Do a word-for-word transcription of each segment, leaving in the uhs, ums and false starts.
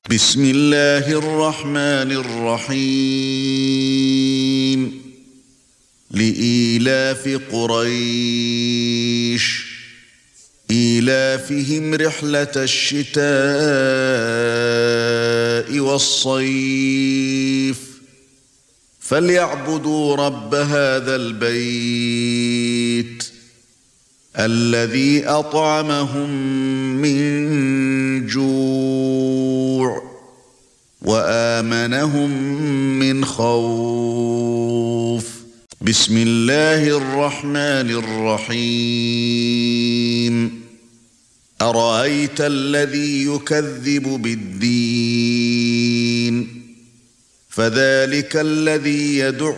بسم الله الرحمن الرحيم لإيلاف قريش إيلافهم رحلة الشتاء والصيف فليعبدوا رب هذا البيت الذي أطعمهم من جوع وآمنهم من خوف. بسم الله الرحمن الرحيم أرأيت الذي يكذب بالدين فذلك الذي يدع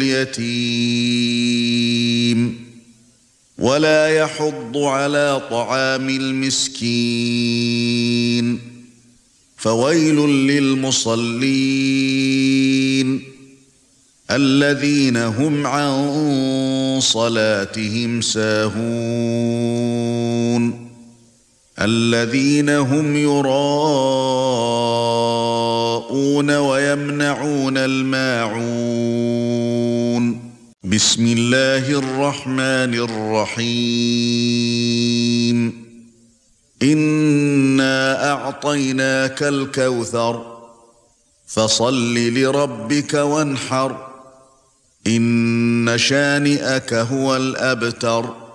اليتيم ولا يحض على طعام المسكين فويل للمصلين الذين هم عن صلاتهم ساهون الذين هم يراءون ويمنعون الماعون. بسم الله الرحمن الرحيم إنا أعطيناك الكوثر فصل لربك وانحر إن شانئك هو الأبتر.